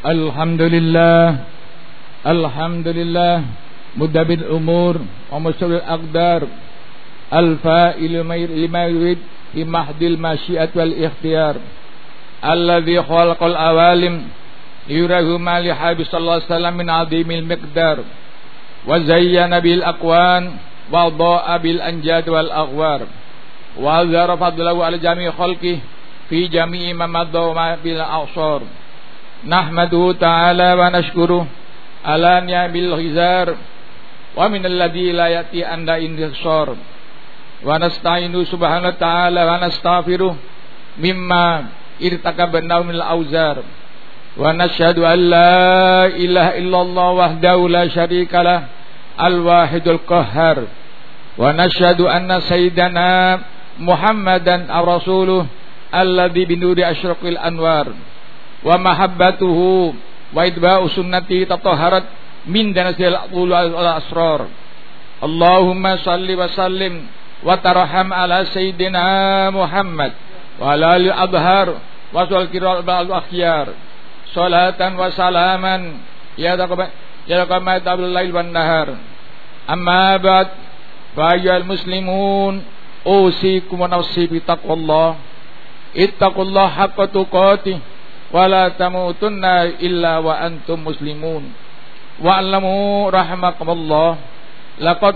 Alhamdulillah, Alhamdulillah, mudabbil umur wa musawwil aqdar, al-fa'il lima yurid fi mahdil masyiat wal ikhtiyar, alladhi khalaqal awalim yurahu ma li habi sallallahu alaihi wasallam min azimil miqdar wa zayyana bil aqwan wa dha'a bil anjad wal aghwar wa azhara fadlahu ala jami'i khalqi fi jami'i ma madha bil a'sar. Nahmaduhu ta'ala wa nashkuruh ala ni'amil ghizar wa min alladhi la yati anda indhsar wa nasta'inu subhanahu wa ta'ala wa nastaghfiruh mimma irtakabna min al-awzar wa nashhadu an la ilaha illallah wahdahu la syarika lah al-wahidul qahhar wa nashhadu anna sayyidana Muhammadan ar-rasuluh alladhi binuri asyraqil anwar wa mahabbatuhu wa idba'u sunnati tatahharat min danasil al-asrar. Allahumma salli wa sallim wa tarham ala sayyidina Muhammad wa ala al-adhar wa sal kiral al-akhyar salatan wa salaman ya taqabbal tabul lail wan nahar. Amma ba'd, fa ayyuhal muslimun usikum wa nafsi bi taqwallah. Ittaqullah haqqa tuqatih wala tamutunna illa wa antum muslimun. Wa'lamu rahimakumullah laqad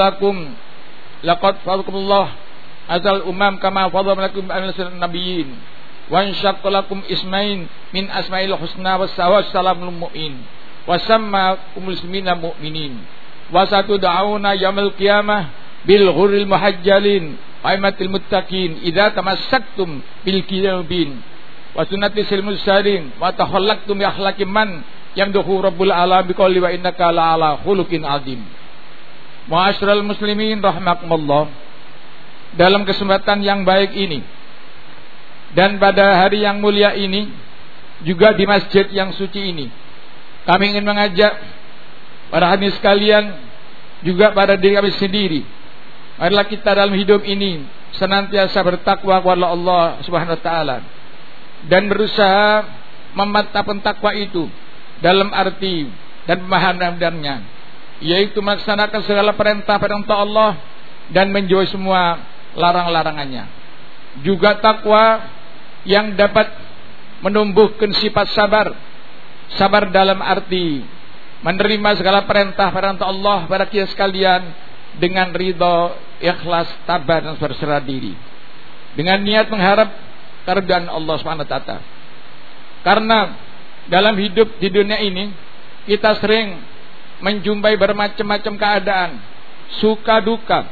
fadalakumullah azal umam kama fadalakum al nabiyyin wa insyaqqalakum ismain min asmail husna wassalamul mu'min wa sammakum muslimina mu'minin wa satud'auna yaumil qiyamah bil ghurril muhajjalin aimatil muttaqin idza tamassaktum bil kitabin wa sunnati silmul sarin wa takhallaqtum bi akhlaqi man yamduhu rabbul alam biqouli wa innaka la ala khuluqin azim. Ma'asyiral muslimin rahimakumullah, dalam kesempatan yang baik ini dan pada hari yang mulia ini, juga di masjid yang suci ini, kami ingin mengajak para hadirin sekalian, juga pada diri kami sendiri, marilah kita dalam hidup ini senantiasa bertakwa kepada Allah Subhanahu wa taala dan berusaha memantapkan takwa itu dalam arti dan pemahamannya, yaitu melaksanakan segala perintah-perintah Allah dan menjauhi semua larang-larangannya. Juga takwa yang dapat menumbuhkan sifat sabar dalam arti menerima segala perintah-perintah Allah pada kita sekalian dengan ridha, ikhlas, tabat dan berserah diri, dengan niat mengharap keridhaan Allah Subhanahu wa taala. Karena dalam hidup di dunia ini kita sering menjumpai bermacam-macam keadaan, suka duka,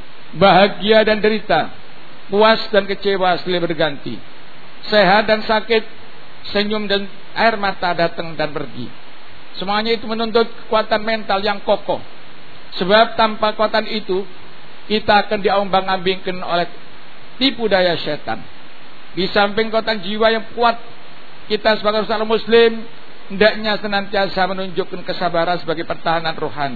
bahagia dan derita, puas dan kecewa silih berganti, sehat dan sakit, senyum dan air mata datang dan pergi. Semuanya itu menuntut kekuatan mental yang kokoh. Sebab tanpa kekuatan itu kita akan diombang-ambingkan oleh tipu daya setan. Di samping kekuatan jiwa yang kuat, kita sebagai seorang muslim hendaknya senantiasa menunjukkan kesabaran sebagai pertahanan rohani.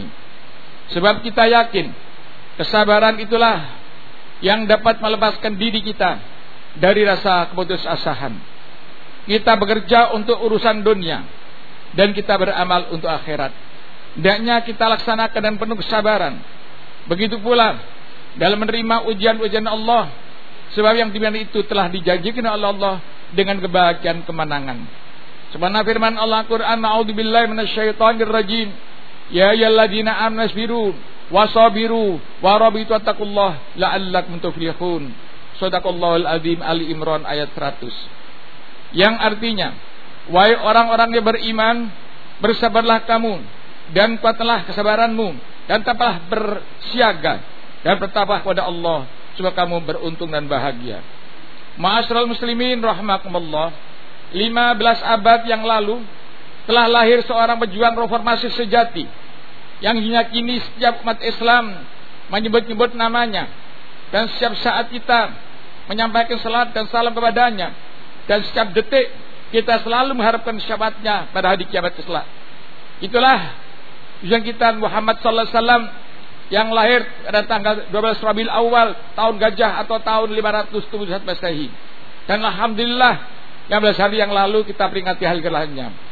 Sebab kita yakin kesabaran itulah yang dapat melepaskan diri kita dari rasa keputusasaan. Kita bekerja untuk urusan dunia dan kita beramal untuk akhirat. Hendaknya kita laksanakan dan penuh kesabaran. Begitu pula dalam menerima ujian-ujian Allah, sebab yang dimana itu telah dijanjikan oleh Allah dengan kebahagiaan kemenangan. Sebagaimana firman Allah Al-Quran, A'udzubillahi minasyaitonir rajim, ya ayyuhalladzina amanu sabiru wasabiru warabitu wattaqullah la'allakum tuflihun. Shadaqallahul azim. Ali Imran ayat 100. Yang artinya, wahai orang-orang yang beriman, bersabarlah kamu dan kuatlah kesabaranmu dan tetaplah bersiaga dan bertakwa kepada Allah supaya kamu beruntung dan bahagia. Ma'asyiral muslimin rahimakumullah, 15 abad yang lalu telah lahir seorang pejuang reformasi sejati yang hingga kini setiap umat Islam menyebut-nyebut namanya, dan setiap saat kita menyampaikan salat dan salam kepadanya, dan setiap detik kita selalu mengharapkan syafaatnya pada hari kiamat kelak. Itulah tujuan kita Muhammad sallallahu alaihi wasallam yang lahir pada tanggal 12 Rabiul Awal tahun Gajah atau tahun 571 Masehi. Dan alhamdulillah 15 hari yang lalu kita peringati hari kelahirannya.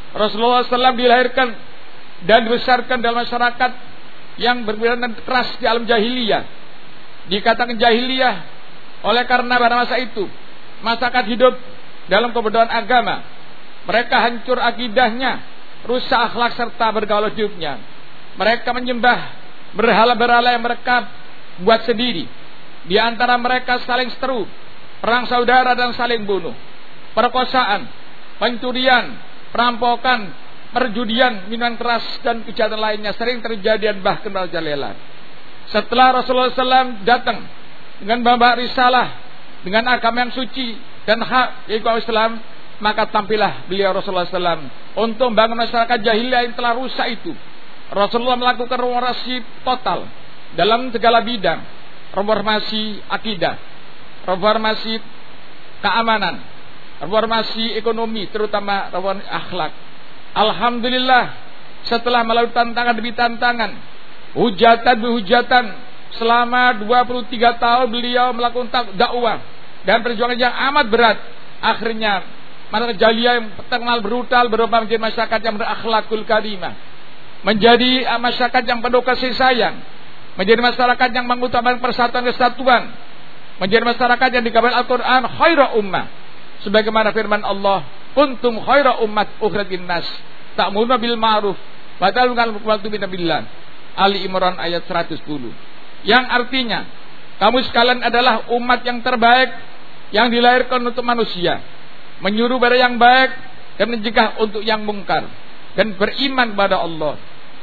Rasulullah SAW dilahirkan dan dibesarkan dalam masyarakat yang berpilihan keras di alam jahiliyah. Dikatakan jahiliyah oleh karena pada masa itu masyarakat hidup dalam kebodohan agama. Mereka hancur akidahnya, rusak akhlak serta bergaul hidupnya. Mereka menyembah berhala-berhala yang mereka buat sendiri. Di antara mereka saling seteru, perang saudara dan saling bunuh, perkosaan, pencurian, perampokan, perjudian, minuman keras dan kejahatan lainnya sering terjadi dan bahkan merajalela. Setelah Rasulullah SAW datang dengan membawa risalah, dengan agama yang suci dan hak yaitu Islam, maka tampillah beliau Rasulullah SAW untuk membangun masyarakat jahiliyah yang telah rusak itu. Rasulullah melakukan reformasi total dalam segala bidang, reformasi akidah, reformasi keamanan, reformasi ekonomi, terutama reformasi akhlak. Alhamdulillah, setelah melalui tantangan demi tantangan, hujatan demi hujatan, selama 23 tahun beliau melakukan dakwah dan perjuangan yang amat berat. Akhirnya masyarakat jahiliyah yang terkenal brutal berubah menjadi masyarakat yang berakhlakul karimah, menjadi masyarakat yang penuh kasih sayang, menjadi masyarakat yang mengutamakan persatuan kesatuan, menjadi masyarakat yang dikabarkan Al-Quran khaira ummah, sebagaimana firman Allah, kuntum khaira ummat ukhrijat linnas ta'muruna bil ma'ruf wa tanhauna 'anil munkar billah. Ali Imran ayat 110. Yang artinya, kamu sekalian adalah umat yang terbaik yang dilahirkan untuk manusia, menyuruh pada yang baik dan mencegah untuk yang mungkar, dan beriman kepada Allah.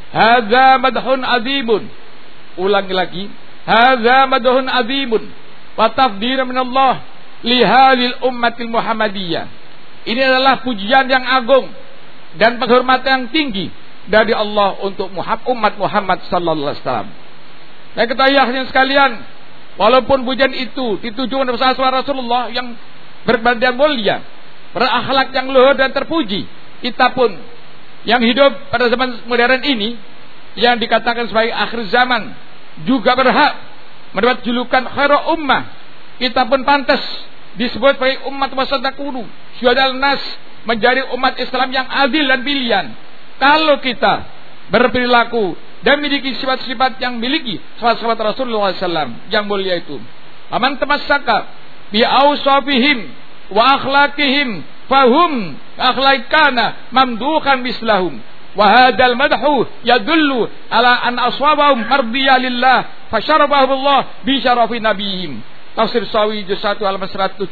Hadza madhun azimun. Ulangi lagi, hadza madhun azimun wa tafdhilun min Allah li hadhil ummatil Muhammadiyah. Ini adalah pujian yang agung dan penghormatan yang tinggi dari Allah untuk umat Muhammad sallallahu alaihi wasallam. Dan ketahuilah sekalian, walaupun pujian itu ditujukan kepada Rasulullah yang berbadan mulia, berakhlak yang luhur dan terpuji, kita pun yang hidup pada zaman modern ini, yang dikatakan sebagai akhir zaman, juga berhak mendapat julukan khairul ummah. Kita pun pantas disebut sebagai umat wasatakunu syuhadal nas, menjadi umat Islam yang adil dan pilihan. Kalau kita berperilaku dan memiliki sifat-sifat yang miliki sifat-sifat Rasulullah SAW yang mulia itu, aman tamassaka bi awsafihim wa akhlaqihim fahum akhlaqana mamduhan mislahum wa hadzal madhu yadullu ala an aswabahum mardiya lillah fasyarabahum Allah bi syarafi nabiyhim. Tafsir Sawi juz 1 halaman 172.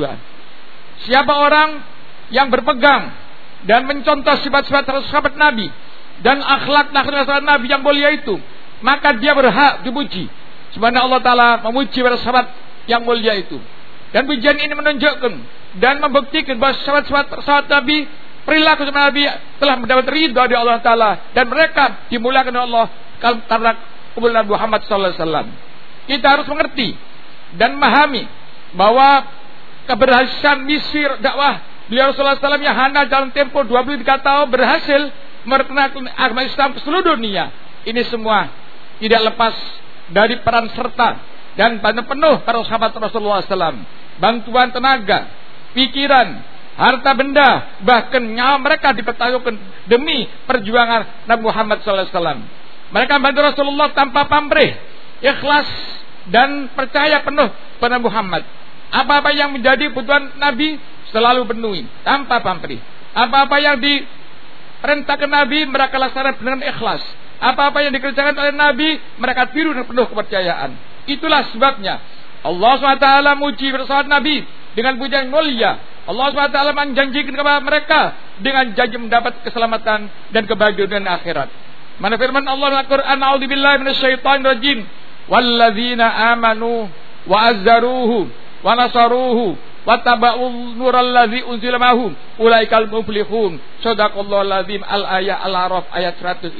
Siapa orang yang berpegang dan mencontoh sifat-sifat sahabat Nabi dan akhlak sahabat Nabi yang mulia itu, maka dia berhak dipuji. Sebagaimana Allah Ta'ala memuji para sahabat yang mulia itu. Dan pujian ini menunjukkan dan membuktikan bahwa sahabat Nabi, perilaku sahabat Nabi telah mendapat ridha dari Allah Ta'ala, dan mereka dimuliakan oleh Allah karena kemuliaan Muhammad SAW. Kita harus mengerti dan memahami bahwa keberhasilan misi dakwah beliau Rasulullah SAW yang hanya dalam tempo 23 tahun berhasil memperkenalkan agama Islam ke seluruh dunia. Ini semua tidak lepas dari peran serta dan bantu penuh para sahabat Rasulullah SAW. Bantuan tenaga, pikiran, harta benda, bahkan nyawa mereka dipertaruhkan demi perjuangan Nabi Muhammad SAW. Mereka membantu Rasulullah tanpa pamrih, ikhlas dan percaya penuh pada Muhammad. Apa-apa yang menjadi kebutuhan Nabi selalu penuhi tanpa pamrih. Apa-apa yang diperintahkan Nabi mereka laksanakan dengan ikhlas. Apa-apa yang dikerjakan oleh Nabi mereka tiru dengan penuh kepercayaan. Itulah sebabnya Allah SWT muji sahabat Nabi dengan pujian mulia. Allah SWT menjanjikan kepada mereka dengan janji mendapat keselamatan dan kebahagiaan akhirat. Mana firman Allah dalam Al-Quran, a'udzubillahi minasyaitonirrajim, walladzina amanu wa azzaruhu wa nasaruhu wa taba'un nurallazi unzila ma'hum ulaikal muflihun. Shadaqallahul azim. Al-ayat Al-A'raf ayat 157.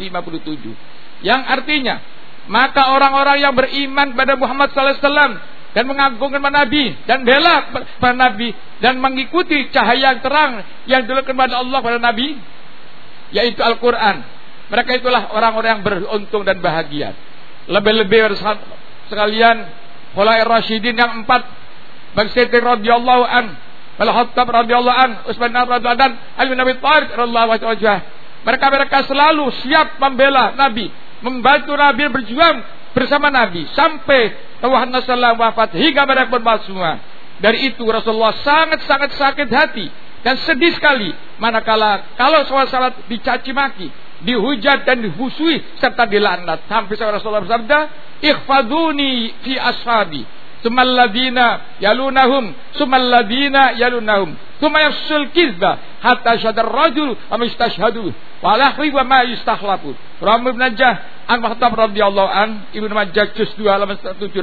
Yang artinya, maka orang-orang yang beriman pada Muhammad sallallahu alaihi wasallam dan mengagungkan Nabi dan bela pada Nabi dan mengikuti cahaya yang terang yang diberikan kepada Allah pada Nabi, yaitu Al-Quran, mereka itulah orang-orang yang beruntung dan bahagia. Lebih-lebih sekalian, Khulafaur Rasyidin yang 4, Bagi Siddiq radhiyallahu an, Al-Khattab radhiyallahu an, Utsman radhiyallahu an, Ali bin Abi Thalib radhiyallahu anhu. Mereka selalu siap membela Nabi, membantu Nabi berjuang bersama Nabi sampai Rasulullah SAW wafat hingga mereka berwafat semua. Dari itu Rasulullah sangat-sangat sakit hati dan sedih sekali manakala kalau sahabat dicaci maki, dihujat dan dihusui serta dilaknat. Sampai Rasulullah bersabda, "Ikhfaduni fi ashabi, tsummal ladina yalunahum, tsummal ladina yalunahum, tsumma yafsul kizba hatta syadar rajul wa mustashhadu wa lahwi wa ma yustahlafu." Rawi Ibnu Majah an Khattab radhiyallahu an, Ibnu Majah juz 2 halaman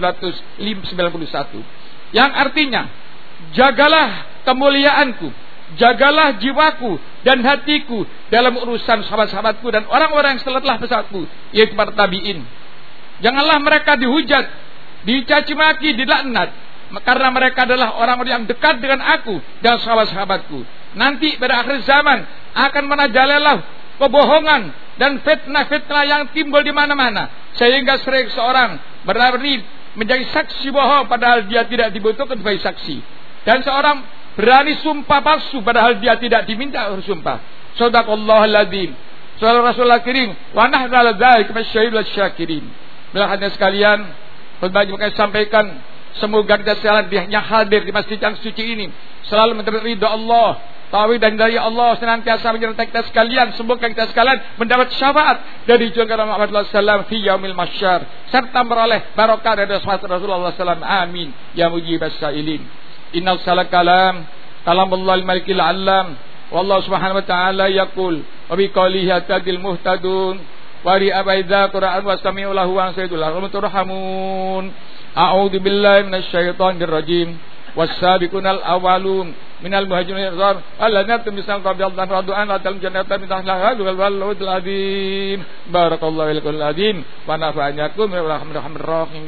791. Yang artinya, jagalah kemuliaanku, jagalah jiwaku dan hatiku dalam urusan sahabat-sahabatku dan orang-orang yang setelah pesatku, yaitu para tabi'in. Janganlah mereka dihujat, dicaci maki, dilaknat, karena mereka adalah orang-orang yang dekat dengan aku dan sahabat-sahabatku. Nanti pada akhir zaman akan menajalelah kebohongan dan fitnah-fitnah yang timbul di mana-mana, sehingga sering seorang berlari menjadi saksi bohong padahal dia tidak dibutuhkan sebagai saksi, dan seorang berani sumpah palsu padahal dia tidak diminta bersumpah. Shadaqallahul adzim. Sallallahu Rasulullah kirim wa nahnu ala dzalika masyahidul syakirin. Bilahnya sekalian, khutbah yang sampaikan, semoga kita sekalian yang hadir di masjid yang suci ini selalu mendapat ridha Allah, taufik dan dari Allah senantiasa menyertai kita sekalian. Semoga kita sekalian mendapat syafaat dari junjungan Muhammad sallallahu fi yaumil mahsyar, serta meroleh barokah dari Rasulullah sallallahu. Amin ya mujibas sailin. Inna salat kalam Allah al-malikil alam, wallahu subhanahu wa ta'ala yaqul wa bi qawlihi atadil muhtadun wa ri abaidza qur'an wa sami'u lahu wa sayyidul rahmun. A'udzu billahi minasyaitonir rajim. Was-sabiqunal awwalun minal muhajirin wal ansar alladzina tumisal radhiyallahu radwan wa ta'ala jannatan min tahtiha al-anhar azim. Barakallahu lakal azim wa nafa'anakum bi rahmatir rahim.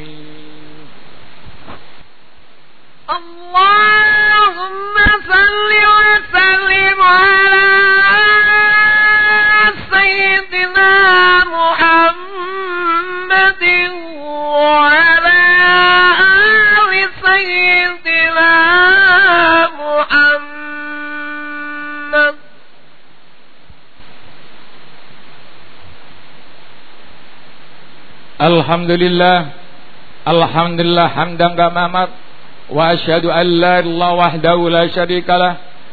Allahumma salli wa sallim ala sayyidina Muhammadin wa ala ali sayyidina Muhammad. Alhamdulillah hamdan kama wa asyhadu an la ilaha wahdahu la syarika lah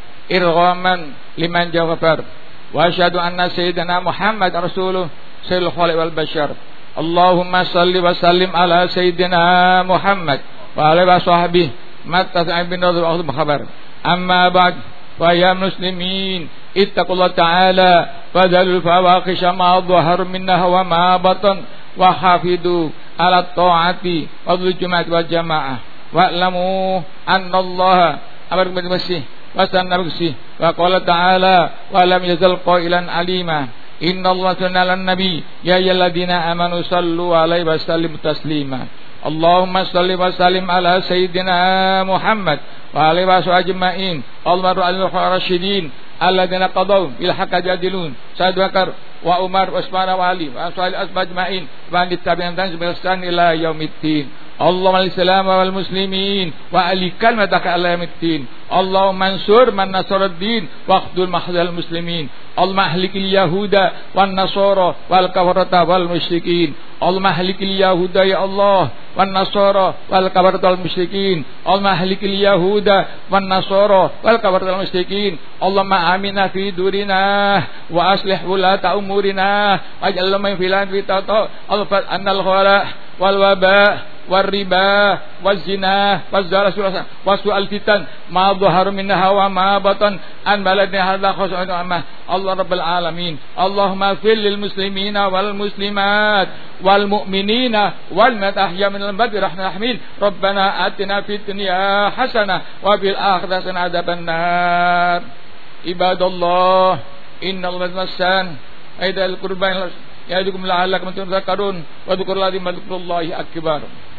irghaman liman jaghfar wa asyhadu anna sayyidina Muhammad rasuluh sayyidul khalq wal bashar. Allahumma salli wa sallim ala sayyidina Muhammad wa ala washabihi mattasa'a bin radul khabar. Amma ba'd, fa ya muslimin ittaqullaha ta'ala wa dalil fawahisha ma dhahar minha wa ma batan wa hafidu ala ta'ati wa jumat wa jamaah. Wa'lamu anna Allah amar bil masih wa sanna bil wa qala ta'ala wa lam yazal qailan alima inna Allah sanna nabi ya ayyuhalladzina amanu sallu alaihi wa sallimu taslima. Allahumma salli wa sallim ala sayyidina Muhammad wa alihi wa sahbihi ajma'in al-mar'u al-rasyidin alladzina qadaw bil haqqi jadilun Sayyid Bakar wa Umar wa Utsman wa Ali wa sallallahu ajma'in wa tabi'in dan sampai ila yaumiddin. Allahumma al-islam wal muslimin wa alikal mataka al-yamiddin. Allahumma ansur man nasaraddin wa akhdul mahdal muslimin. Allahumma ahlikil yahuda wan nasara wal kafarata wal musyrikin. Allahumma ahlikil yahuda ya Allah wan nasara wal kafarata wal musyrikin. Allahumma ahlikil yahuda wan nasara wal kafarata wal musyrikin. Allahumma amina fi durina wa aslih wulata umurina waj'al lana filan fi tata alfat annal khala wal waba والربا والزنا والزنا وسوء الفتن ما ظهر منها وما بطن عن بلدنا هذا خشوع الله رب العالمين. اللهم اغفر للمسلمين والمسلمات والمؤمنين والمؤمنات أحياء من الأموات برحمتك الرحيم. ربنا آتنا في الدنيا حسنة وفي الآخرة حسنة عذاب النار. عباد الله إن الله المسان أيضا القربان يعظكم لعلكم تذكرون واذكروا الله أكبر.